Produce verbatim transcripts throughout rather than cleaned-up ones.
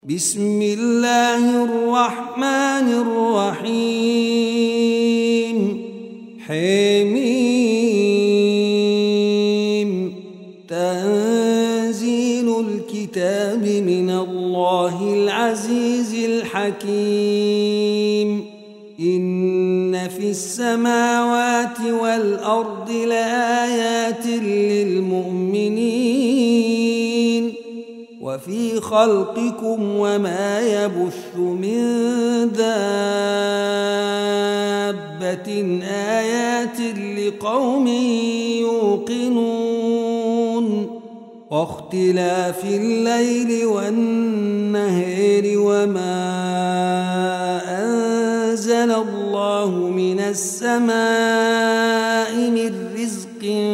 بسم الله الرحمن الرحيم حميم تنزيل الكتاب من الله العزيز الحكيم إن في السماوات والأرض لآيات للمؤمنين وفي خلقكم وما يبث من دابة آيات لقوم يوقنون واختلاف الليل والنهار وما أنزل الله من السماء من رزق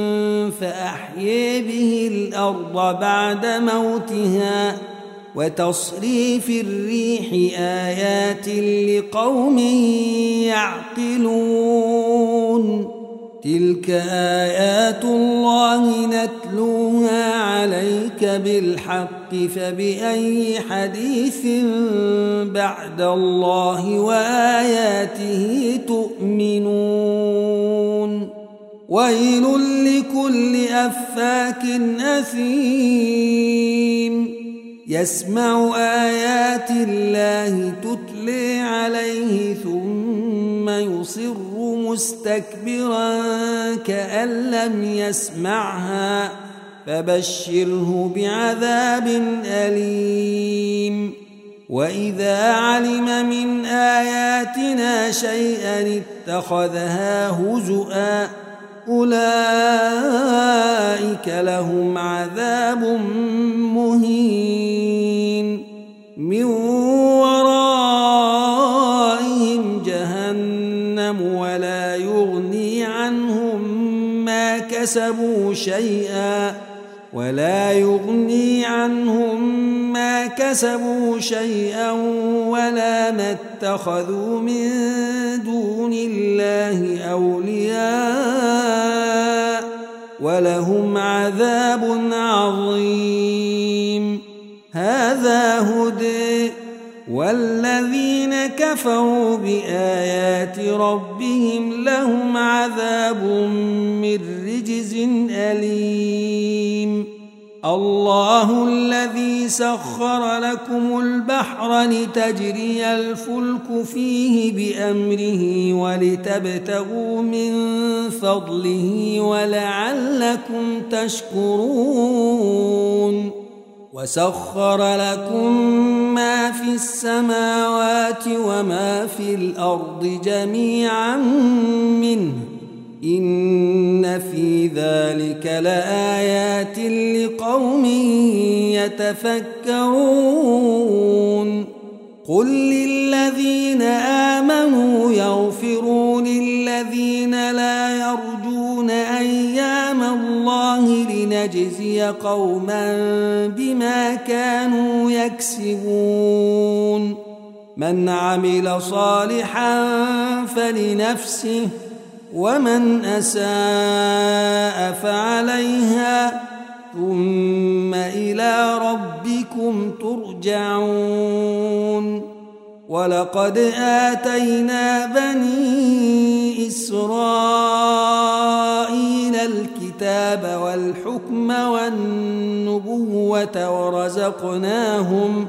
فأحيي به الأرض بعد موتها وتصريف الريح آيات لقوم يعقلون تلك آيات الله نتلوها عليك بالحق فبأي حديث بعد الله وآياته تؤمنون ويل لكل أفاك أثيم يسمع آيات الله تتلى عليه ثم يصر مستكبرا كأن لم يسمعها فبشره بعذاب أليم وإذا علم من آياتنا شيئا اتخذها هزؤا أولئك لهم عذاب مهين من ورائهم جهنم ولا يغني عنهم ما كسبوا شيئا ولا يغني عنهم ما كسبوا شيئا ولا ما اتخذوا من دون الله أولياء ولهم عذاب عظيم هذا هدى والذين كفروا بآيات ربهم لهم عذاب من رجز أليم الله الذي سخر لكم البحر لتجري الفلك فيه بأمره ولتبتغوا من فضله ولعلكم تشكرون وسخر لكم ما في السماوات وما في الأرض جميعا منه إن في ذلك لآيات لقوم يتفكرون قل للذين آمنوا يغفروا للذين لا يرجون أيام الله لنجزي قوما بما كانوا يكسبون من عمل صالحا فلنفسه ومن أساء فعليها ثم إلى ربكم ترجعون ولقد آتينا بني إسرائيل الكتاب والحكم والنبوة ورزقناهم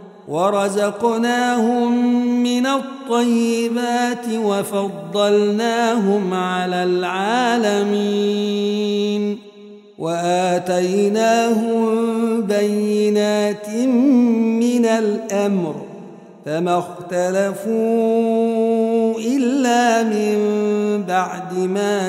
ورزقناهم من الطيبات وفضلناهم على العالمين وآتيناهم بينات من الأمر فما اختلفوا إلا من بعد ما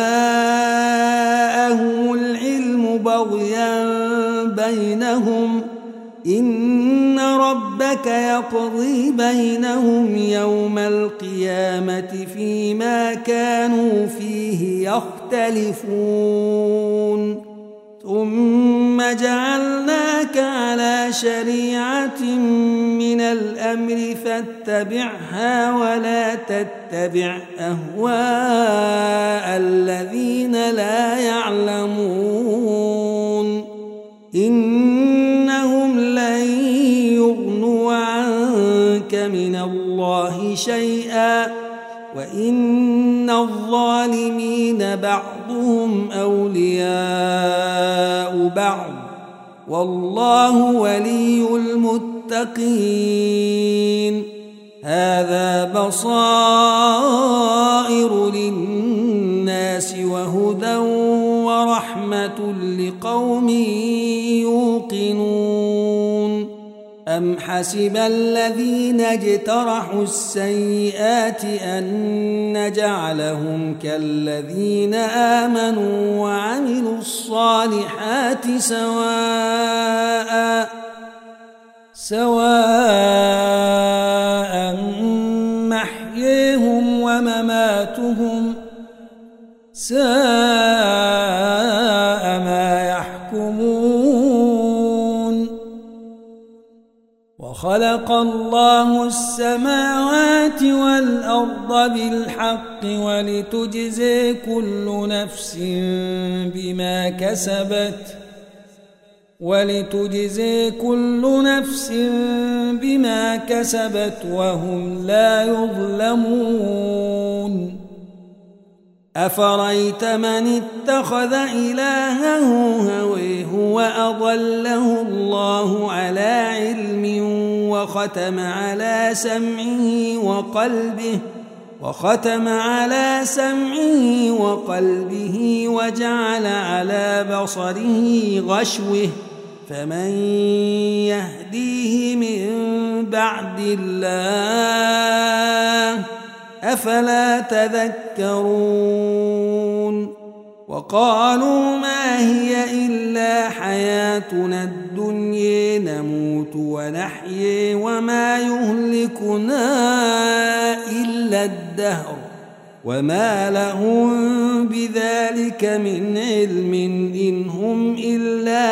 جاءهم العلم بغيا بينهم إن ربك يقضي بينهم يوم القيامة فيما كانوا فيه يختلفون ثم جعلناك على شريعة من الأمر فاتبعها ولا تتبع أهواء الذين لا يعلمون إنهم لن يغنوا يغنيك من الله شيئا وإن الظالمين بعضهم أولياء بعض والله ولي المتقين. هذا بصائر للناس وهدى ورحمة لقوم يوقنون. أم حسب الذين اجترحوا السيئات أن نجعلهم كالذين آمنوا وعملوا الصالحات سواء سواء محييهم ومماتهم ساء ما يحكمون. وخلق الله السماوات والأرض بالحق ولتجزي كل نفس بما كسبت ولتجزي كل نفس بما كسبت وهم لا يظلمون. أفرأيت من اتخذ إلهه هويه وأضله الله على علم وختم على سمعه وقلبه وختم على سمعه وقلبه وجعل على بصره غشوة فمن يهديه من بعد الله أفلا تذكرون. وقالوا ما هي إلا حياتنا الدنيا نموت ونحيي وما يهلكنا إلا الدهر وما لهم بذلك من علم إن هم إلا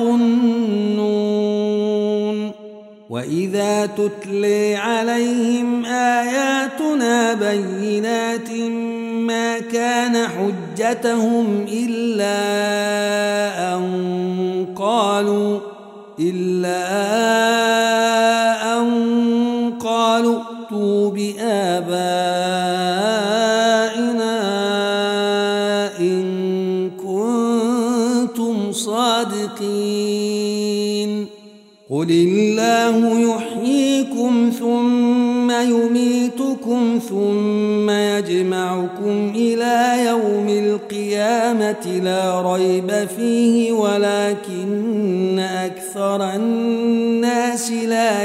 يظنون. وإذا تتلي عليهم آياتنا بينات ما كان حجتهم إلا أن قالوا إلا أن قالوا ائتوا بآبائنا إن كنتم صادقين. قل الله يحييكم ثم يميتكم ثم يجمعكم إلى يوم القيامة لا ريب فيه ولكن أكثر الناس لا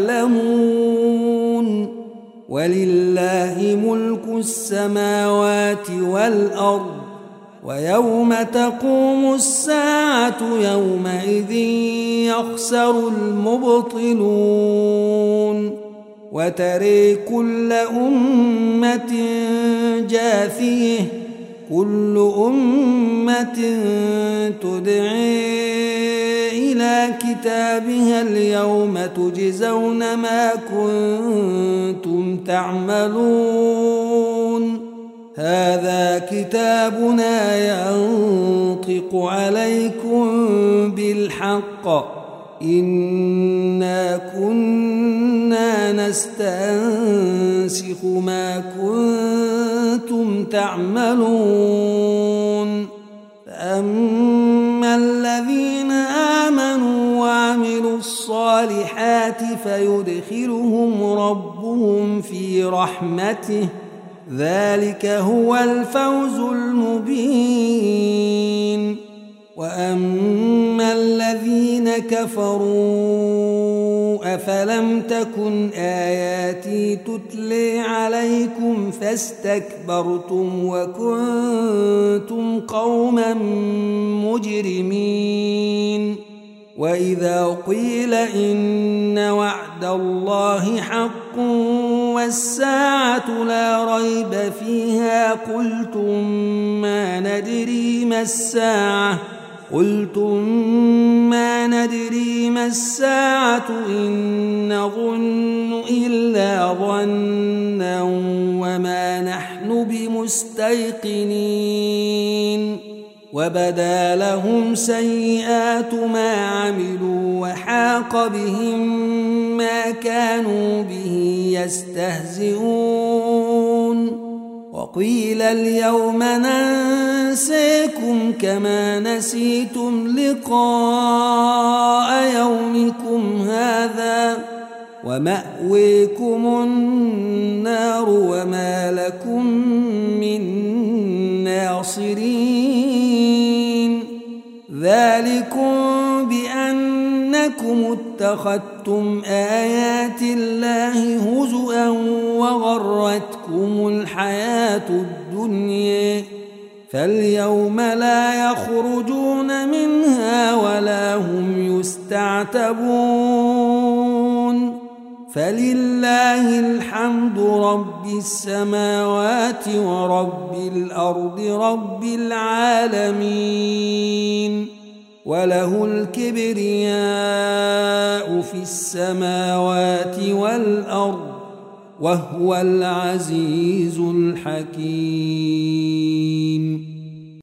يعلمون. ولله ملك السماوات والأرض ويوم تقوم الساعة يومئذ يخسر المبطلون. وترى كل أمة جاثية كل أمة تدعي إلى كتابها اليوم تجزون ما كنتم تعملون. هذا كتابنا ينطق عليكم بالحق إنا كنا نستنسخ ما كنتم تعملون. فأما الذين آمنوا وعملوا الصالحات فيدخلهم ربهم في رحمته ذلك هو الفوز المبين. وأما الذين كفروا أفلم تكن آياتي تتلي عليكم فاستكبرتم وكنتم قوما مجرمين. وإذا قيل إن وعد الله حق والساعة لا ريب فيها قلتم ما ندري ما الساعة قلتم ما ندري ما الساعة إن نظن إلا ظنا وما نحن بمستيقنين. وبدا لهم سيئات ما عملوا وحاق بهم ما كانوا به يستهزئون وقيل اليوم ننسيكم كما نسيتم لقاء يومكم هذا ومأويكم النار وما لكم من ناصرين ذلكم بأنكم اتخذتم آيات الله هزؤا وغرتكم الحياة الدنيا فاليوم لا يخرجون منها ولا هم يستعتبون فلله الحمد رب السماوات ورب الأرض رب العالمين وله الكبرياء في السماوات والأرض وهو العزيز الحكيم.